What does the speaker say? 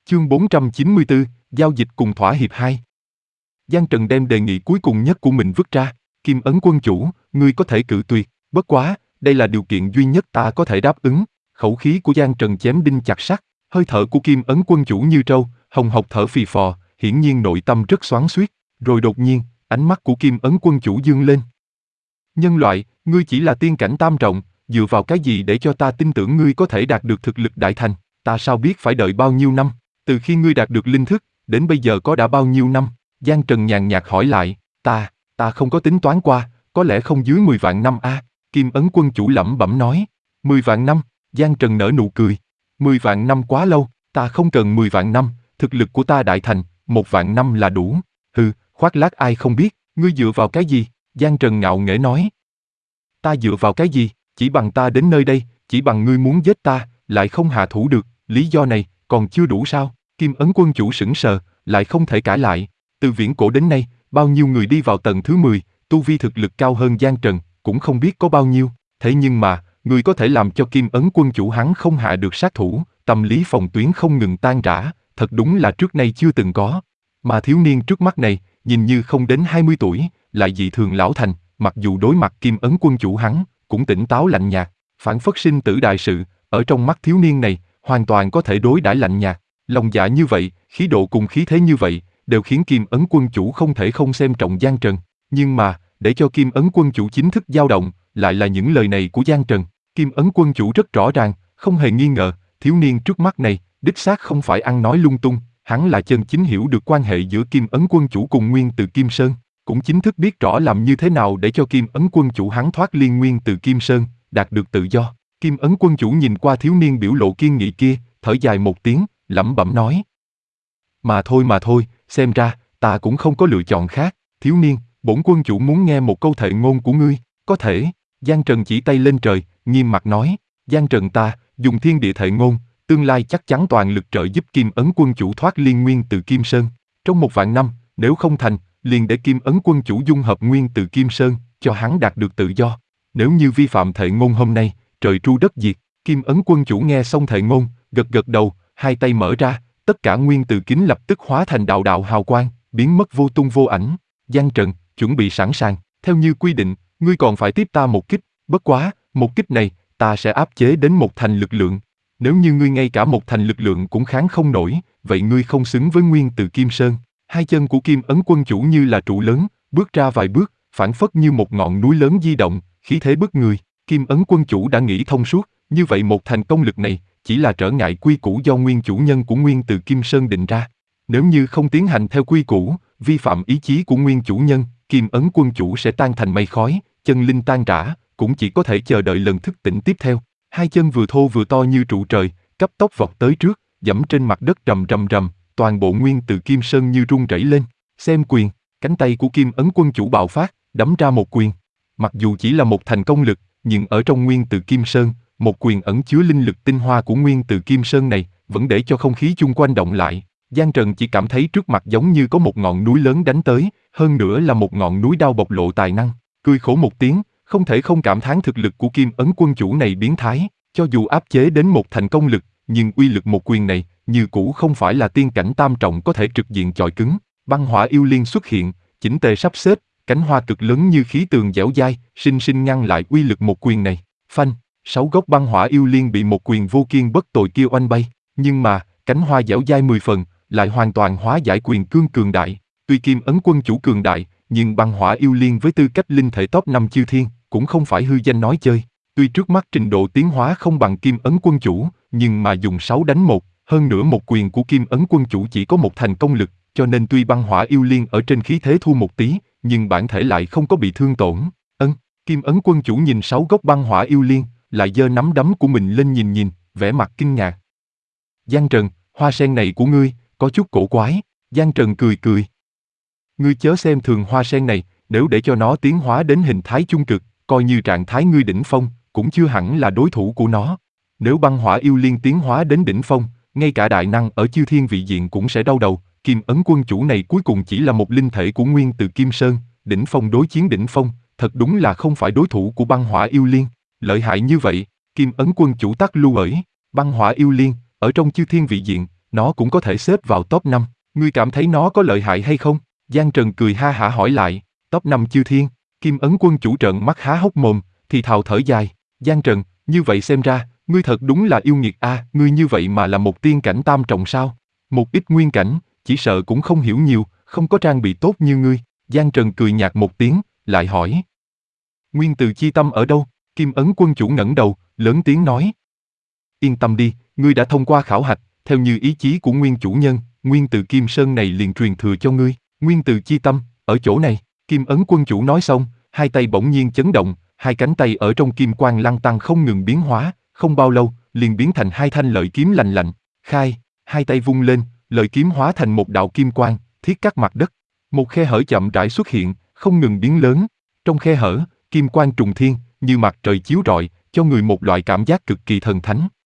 Chương 494, Giao dịch cùng thỏa hiệp 2. Giang Trần đem đề nghị cuối cùng nhất của mình vứt ra. Kim Ấn quân chủ, ngươi có thể cự tuyệt, bất quá, đây là điều kiện duy nhất ta có thể đáp ứng. Khẩu khí của Giang Trần chém đinh chặt sắt, hơi thở của Kim Ấn quân chủ như trâu, hồng hộc thở phì phò, hiển nhiên nội tâm rất xoắn xuýt. Rồi đột nhiên, ánh mắt của Kim Ấn quân chủ dương lên. Nhân loại, ngươi chỉ là tiên cảnh tam trọng, dựa vào cái gì để cho ta tin tưởng ngươi có thể đạt được thực lực đại thành? Ta sao biết phải đợi bao nhiêu năm? Từ khi ngươi đạt được linh thức, đến bây giờ có đã bao nhiêu năm? Giang Trần nhàn nhạt hỏi lại. Ta không có tính toán qua, có lẽ không dưới 10 vạn năm a. Kim Ấn quân chủ lẩm bẩm nói. 10 vạn năm? Giang Trần nở nụ cười. 10 vạn năm quá lâu, ta không cần 10 vạn năm, thực lực của ta đại thành, 1 vạn năm là đủ. Hừ, khoác lác ai không biết, ngươi dựa vào cái gì? Giang Trần ngạo nghễ nói. Ta dựa vào cái gì? Chỉ bằng ta đến nơi đây, chỉ bằng ngươi muốn giết ta, lại không hạ thủ được, lý do này còn chưa đủ sao? Kim Ấn quân chủ sững sờ, lại không thể cãi lại. Từ viễn cổ đến nay, bao nhiêu người đi vào tầng thứ 10, tu vi thực lực cao hơn Giang Trần, cũng không biết có bao nhiêu. Thế nhưng mà, người có thể làm cho Kim Ấn quân chủ hắn không hạ được sát thủ, tâm lý phòng tuyến không ngừng tan rã, thật đúng là trước nay chưa từng có. Mà thiếu niên trước mắt này, nhìn như không đến 20 tuổi, lại dị thường lão thành, mặc dù đối mặt Kim Ấn quân chủ hắn, cũng tỉnh táo lạnh nhạt, phảng phất sinh tử đại sự, ở trong mắt thiếu niên này, hoàn toàn có thể đối đãi lạnh nhạt. Lòng dạ như vậy, khí độ cùng khí thế như vậy, đều khiến Kim Ấn quân chủ không thể không xem trọng Giang Trần. Nhưng mà, để cho Kim Ấn quân chủ chính thức dao động, lại là những lời này của Giang Trần. Kim Ấn quân chủ rất rõ ràng, không hề nghi ngờ, thiếu niên trước mắt này, đích xác không phải ăn nói lung tung, hắn là chân chính hiểu được quan hệ giữa Kim Ấn quân chủ cùng Nguyên Từ Kim Sơn, cũng chính thức biết rõ làm như thế nào để cho Kim Ấn quân chủ hắn thoát liên Nguyên Từ Kim Sơn, đạt được tự do. Kim Ấn quân chủ nhìn qua thiếu niên biểu lộ kiên nghị kia, thở dài một tiếng, lẩm bẩm nói. Mà thôi, xem ra, ta cũng không có lựa chọn khác. Thiếu niên, bổn quân chủ muốn nghe một câu thệ ngôn của ngươi. Có thể. Giang Trần chỉ tay lên trời, nghiêm mặt nói. Giang Trần ta, dùng thiên địa thệ ngôn, tương lai chắc chắn toàn lực trợ giúp Kim Ấn quân chủ thoát liên Nguyên Từ Kim Sơn. Trong 1 vạn năm, nếu không thành, liền để Kim Ấn quân chủ dung hợp Nguyên Từ Kim Sơn, cho hắn đạt được tự do. Nếu như vi phạm thệ ngôn hôm nay, trời tru đất diệt. Kim Ấn quân chủ nghe xong thệ ngôn, gật đầu, hai tay mở ra, tất cả nguyên từ kính lập tức hóa thành đạo đạo hào quang, biến mất vô tung vô ảnh. Giang Trần, chuẩn bị sẵn sàng, theo như quy định, ngươi còn phải tiếp ta một kích, bất quá, một kích này, ta sẽ áp chế đến 1 thành lực lượng. Nếu như ngươi ngay cả 1 thành lực lượng cũng kháng không nổi, vậy ngươi không xứng với Nguyên Từ Kim Sơn. Hai chân của Kim Ấn quân chủ như là trụ lớn, bước ra vài bước, phảng phất như một ngọn núi lớn di động, khí thế bức người. Kim Ấn quân chủ đã nghĩ thông suốt, như vậy 1 thành công lực này, chỉ là trở ngại quy củ do nguyên chủ nhân của Nguyên Từ Kim Sơn định ra. Nếu như không tiến hành theo quy củ, vi phạm ý chí của nguyên chủ nhân, Kim Ấn quân chủ sẽ tan thành mây khói, chân linh tan rã, cũng chỉ có thể chờ đợi lần thức tỉnh tiếp theo. Hai chân vừa thô vừa to như trụ trời, cấp tốc vọt tới trước, giẫm trên mặt đất rầm rầm rầm, toàn bộ Nguyên Từ Kim Sơn như rung rẩy lên. Xem quyền, cánh tay của Kim Ấn quân chủ bạo phát, đấm ra một quyền. Mặc dù chỉ là 1 thành công lực, nhưng ở trong Nguyên Từ Kim Sơn, một quyền ẩn chứa linh lực tinh hoa của Nguyên Từ Kim Sơn này, vẫn để cho không khí chung quanh động lại. Giang Trần chỉ cảm thấy trước mặt giống như có một ngọn núi lớn đánh tới, hơn nữa là một ngọn núi đao bộc lộ tài năng. Cười khổ một tiếng, không thể không cảm thán thực lực của Kim Ấn quân chủ này biến thái. Cho dù áp chế đến 1 thành công lực, nhưng uy lực một quyền này, như cũ không phải là tiên cảnh tam trọng có thể trực diện chọi cứng. Băng hỏa yêu liên xuất hiện, chỉnh tề sắp xếp, cánh hoa cực lớn như khí tường dẻo dai, sinh sinh ngăn lại uy lực một quyền này. Phanh, 6 gốc băng hỏa yêu liên bị một quyền vô kiên bất tồi kia oanh bay, nhưng mà, cánh hoa dẻo dai 10 phần, lại hoàn toàn hóa giải quyền cương cường đại. Tuy Kim Ấn quân chủ cường đại, nhưng băng hỏa yêu liên với tư cách linh thể top 5 chư thiên, cũng không phải hư danh nói chơi. Tuy trước mắt trình độ tiến hóa không bằng Kim Ấn quân chủ, nhưng mà dùng 6 đánh 1, hơn nữa một quyền của Kim Ấn quân chủ chỉ có 1 thành công lực, cho nên tuy băng hỏa yêu liên ở trên khí thế thua một tí, nhưng bản thể lại không có bị thương tổn. Kim Ấn quân chủ nhìn 6 gốc băng hỏa yêu liên, lại giơ nắm đấm của mình lên nhìn, vẻ mặt kinh ngạc. Giang Trần, hoa sen này của ngươi, có chút cổ quái. Giang Trần cười. Ngươi chớ xem thường hoa sen này, nếu để cho nó tiến hóa đến hình thái trung cực, coi như trạng thái ngươi đỉnh phong, cũng chưa hẳn là đối thủ của nó. Nếu băng hỏa yêu liên tiến hóa đến đỉnh phong, ngay cả đại năng ở chư thiên vị diện cũng sẽ đau đầu. Kim Ấn quân chủ này cuối cùng chỉ là một linh thể của Nguyên Từ Kim Sơn, đỉnh phong đối chiến đỉnh phong, thật đúng là không phải đối thủ của băng hỏa yêu liên. Lợi hại như vậy, Kim Ấn quân chủ tắc lưu ởi, băng hỏa yêu liên, ở trong chư thiên vị diện, nó cũng có thể xếp vào top 5. Ngươi cảm thấy nó có lợi hại hay không? Giang Trần cười ha hả hỏi lại, top 5 chư thiên. Kim Ấn Quân chủ trợn mắt há hốc mồm, thì thào thở dài. Giang Trần, như vậy xem ra, ngươi thật đúng là yêu nghiệt a, ngươi như vậy mà là một tiên cảnh tam trọng sao? Một ít nguyên cảnh, chỉ sợ cũng không hiểu nhiều, không có trang bị tốt như ngươi. Giang Trần cười nhạt một tiếng, lại hỏi. Nguyên từ chi tâm ở đâu? Kim Ấn Quân chủ ngẩng đầu, lớn tiếng nói. Yên tâm đi, ngươi đã thông qua khảo hạch, theo như ý chí của nguyên chủ nhân, nguyên từ Kim Sơn này liền truyền thừa cho ngươi. Nguyên từ chi tâm, ở chỗ này. Kim Ấn Quân chủ nói xong, hai tay bỗng nhiên chấn động, hai cánh tay ở trong kim quang lăng tăng không ngừng biến hóa, không bao lâu, liền biến thành hai thanh lợi kiếm lành lạnh. Khai, hai tay vung lên, lợi kiếm hóa thành một đạo kim quang, thiết cắt mặt đất. Một khe hở chậm rãi xuất hiện, không ngừng biến lớn. Trong khe hở, kim quang trùng thiên, như mặt trời chiếu rọi, cho người một loại cảm giác cực kỳ thần thánh.